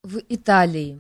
в Италии.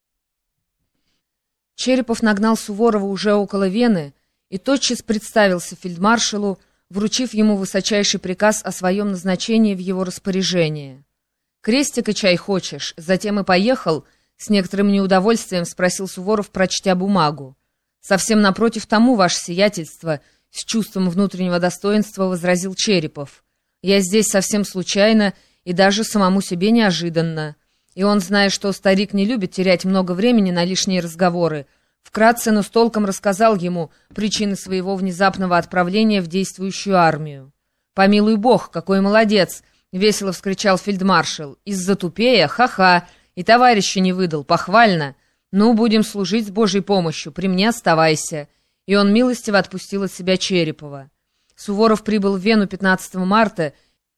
Черепов нагнал Суворова уже около Вены и тотчас представился фельдмаршалу, вручив ему высочайший приказ о своем назначении в его распоряжение. «Крестика чай хочешь?» Затем и поехал, с некоторым неудовольствием спросил Суворов, прочтя бумагу. «Совсем напротив тому, ваше сиятельство», с чувством внутреннего достоинства возразил Черепов. «Я здесь совсем случайно и даже самому себе неожиданно». И он, зная, что старик не любит терять много времени на лишние разговоры, вкратце, но с толком рассказал ему причины своего внезапного отправления в действующую армию. «Помилуй бог, какой молодец!» — весело вскричал фельдмаршал. «Из-за тупея? Ха-ха! И товарища не выдал, похвально! Ну, будем служить с Божьей помощью, при мне оставайся!» И он милостиво отпустил от себя Черепова. Суворов прибыл в Вену 15 марта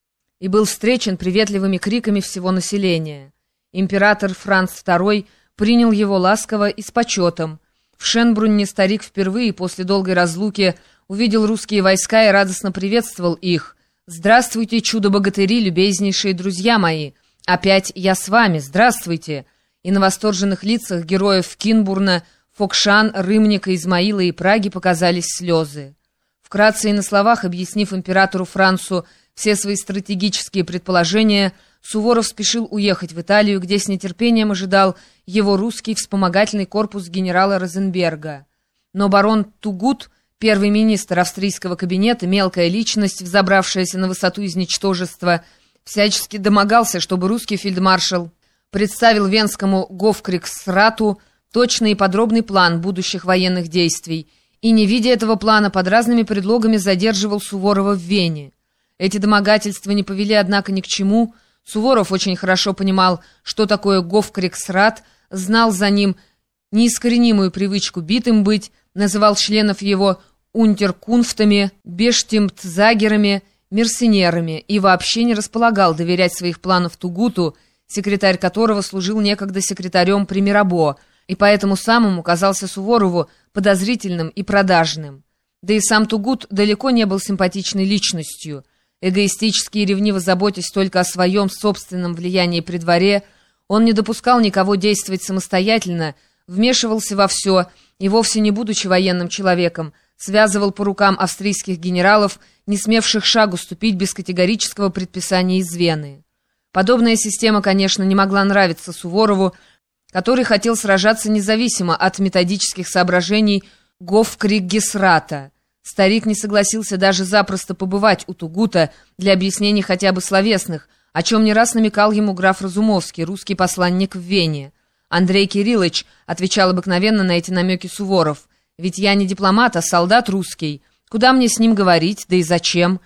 и был встречен приветливыми криками всего населения. Император Франц II принял его ласково и с почетом. В Шенбрунне старик впервые после долгой разлуки увидел русские войска и радостно приветствовал их. «Здравствуйте, чудо-богатыри, любезнейшие друзья мои! Опять я с вами, здравствуйте!» И на восторженных лицах героев Кинбурна, Фокшан, Рымника, Измаила и Праги показались слезы. Вкратце и на словах, объяснив императору Францу все свои стратегические предположения, Суворов спешил уехать в Италию, где с нетерпением ожидал его русский вспомогательный корпус генерала Розенберга. Но барон Тугут, первый министр австрийского кабинета, мелкая личность, взобравшаяся на высоту изничтожества, всячески домогался, чтобы русский фельдмаршал представил венскому гофкриксрату точный и подробный план будущих военных действий, и, не видя этого плана, под разными предлогами задерживал Суворова в Вене. Эти домогательства не повели, однако, ни к чему. Суворов очень хорошо понимал, что такое гофкриксрат, знал за ним неискоренимую привычку битым быть, называл членов его унтеркунфтами, бештимтзагерами, мерсенерами и вообще не располагал доверять своих планов Тугуту, секретарь которого служил некогда секретарем при Мирабо, и поэтому самому казался Суворову подозрительным и продажным. Да и сам Тугут далеко не был симпатичной личностью. Эгоистически и ревниво заботясь только о своем собственном влиянии при дворе, он не допускал никого действовать самостоятельно, вмешивался во все и, вовсе не будучи военным человеком, связывал по рукам австрийских генералов, не смевших шагу ступить без категорического предписания из Вены. Подобная система, конечно, не могла нравиться Суворову, который хотел сражаться независимо от методических соображений гофкрикгесрата. Старик не согласился даже запросто побывать у Тугута для объяснений хотя бы словесных, о чем не раз намекал ему граф Разумовский, русский посланник в Вене. «Андрей Кириллович», — отвечал обыкновенно на эти намеки Суворов, — «ведь я не дипломат, а солдат русский. Куда мне с ним говорить, да и зачем?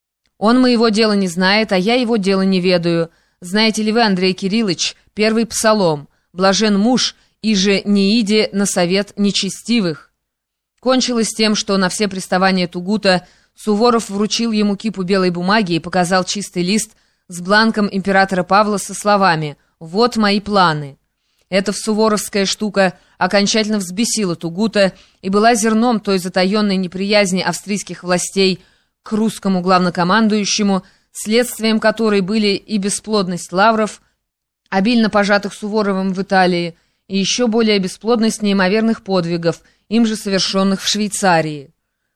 Он моего дела не знает, а я его дела не ведаю. Знаете ли вы, Андрей Кириллович, первый псалом: «Блажен муж, иже не иди на совет нечестивых». Кончилось тем, что на все приставания Тугута Суворов вручил ему кипу белой бумаги и показал чистый лист с бланком императора Павла со словами «Вот мои планы». Эта суворовская штука окончательно взбесила Тугута и была зерном той затаенной неприязни австрийских властей к русскому главнокомандующему, следствием которой были и бесплодность лавров, обильно пожатых Суворовым в Италии, и еще более бесплодность неимоверных подвигов, им же совершенных в Швейцарии.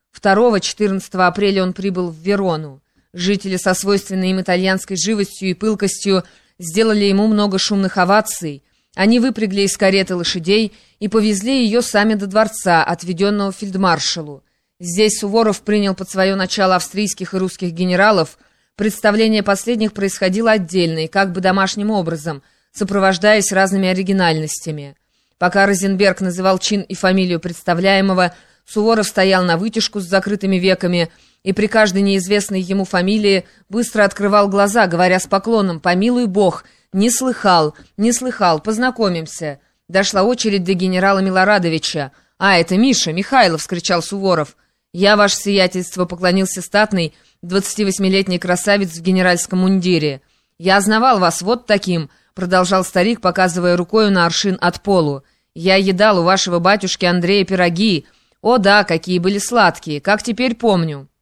2-14 апреля он прибыл в Верону. Жители со свойственной им итальянской живостью и пылкостью сделали ему много шумных оваций. Они выпрягли из кареты лошадей и повезли ее сами до дворца, отведенного фельдмаршалу. Здесь Суворов принял под свое начало австрийских и русских генералов. Представление последних происходило отдельно и как бы домашним образом, сопровождаясь разными оригинальностями. Пока Розенберг называл чин и фамилию представляемого, Суворов стоял навытяжку с закрытыми веками и при каждой неизвестной ему фамилии быстро открывал глаза, говоря с поклоном «Помилуй бог! Не слыхал, познакомимся». Дошла очередь до генерала Милорадовича. «А, это Миша, Михайлов!» — вскричал Суворов. «Я, ваше сиятельство», — поклонился статный 28-летний красавец в генеральском мундире. «Я знавал вас вот таким», — продолжал старик, показывая рукою на аршин от полу. «Я едал у вашего батюшки Андрея пироги. О да, какие были сладкие, как теперь помню».